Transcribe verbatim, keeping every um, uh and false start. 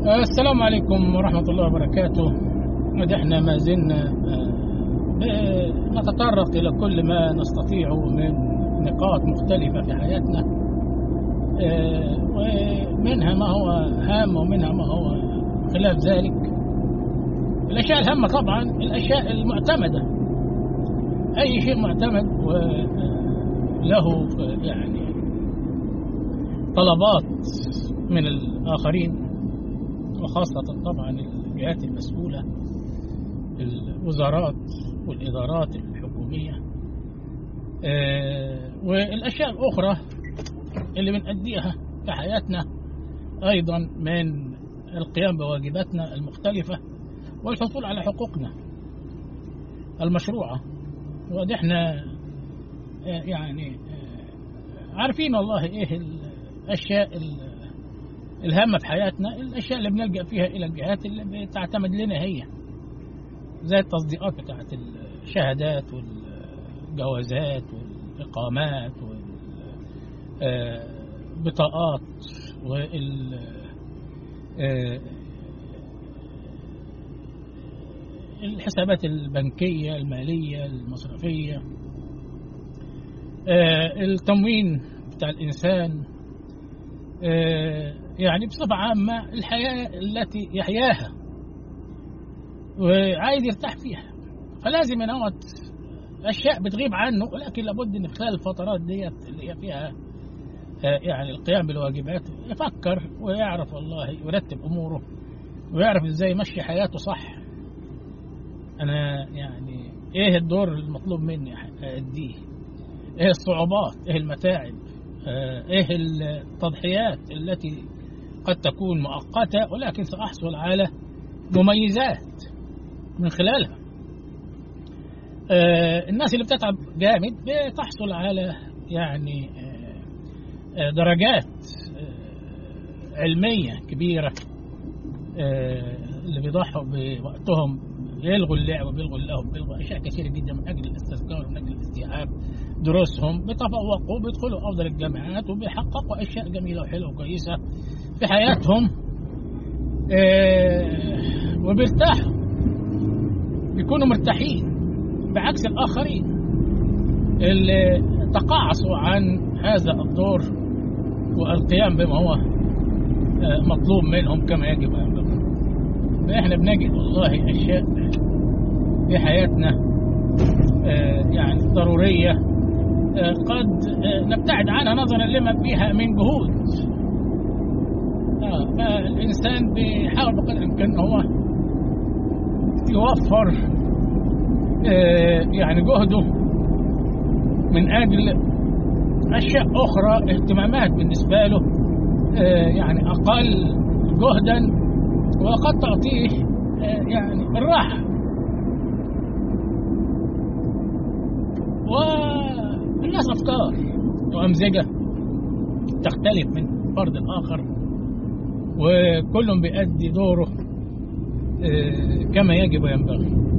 آه، السلام عليكم ورحمة الله وبركاته. احنا ما زلنا آه، نتطرق إلى كل ما نستطيع من نقاط مختلفة في حياتنا، آه، ومنها ما هو هام ومنها ما هو خلاف ذلك. الأشياء الهامة طبعا الأشياء المعتمدة، أي شيء معتمد وله يعني طلبات من الآخرين، وخاصة طبعا الجهات المسؤولة، الوزارات والإدارات الحكومية، آه والأشياء الأخرى اللي بنأديها في حياتنا، أيضا من القيام بواجباتنا المختلفة والحصول على حقوقنا المشروعة. ودحنا آه يعني آه عارفين والله إيه الأشياء الهامة في حياتنا، الأشياء اللي بنلجأ فيها إلى الجهات اللي بتعتمد لنا هي، زي التصديقات بتاعت الشهادات والجوازات والإقامات والبطاقات والحسابات البنكية المالية المصرفية، التموين بتاع الإنسان، يعني بصفة عامة الحياة التي يحياها وعايز يرتاح فيها، فلازم ينوت أشياء بتغيب عنه، ولكن لابد إن خلال الفترات ديت اللي هي فيها يعني القيام بالواجبات يفكر ويعرف والله يرتب أموره ويعرف إزاي يمشي حياته صح. أنا يعني إيه الدور المطلوب مني أديه، إيه الصعوبات، إيه المتاعب، إيه التضحيات التي قد تكون مؤقتة ولكن سأحصل على مميزات من خلالها. الناس اللي بتتعب جامد بتحصل على يعني درجات علمية كبيرة، اللي بيضحوا بوقتهم بيلغوا اللعب وبيلغوا اللهو، بيلغوا أشياء كثيرة جدا من أجل الاستذكار ومن أجل الاستيعاب دروسهم، بيتفوقوا بيدخلوا أفضل الجامعات وبيحققوا أشياء جميلة وحلوة وكويسة في حياتهم، وبيرتاحوا، بيكونوا مرتاحين بعكس الآخرين اللي تقاعسوا عن هذا الدور والقيام بما هو مطلوب منهم كما يجب أن يكون. فإحنا بنجد والله أشياء في حياتنا يعني ضرورية قد نبتعد عنها نظرا لما فيها من جهود. فالإنسان بيحاول بقدر الإمكان هو يوفر يعني جهده من أجل أشياء أخرى، اهتمامات بالنسبة له يعني أقل جهدا وقد تعطيه يعني الراحة. والناس أفكار وأمزجة تختلف من فرد الآخر، وكل بيؤدي دوره كما يجب وينبغي.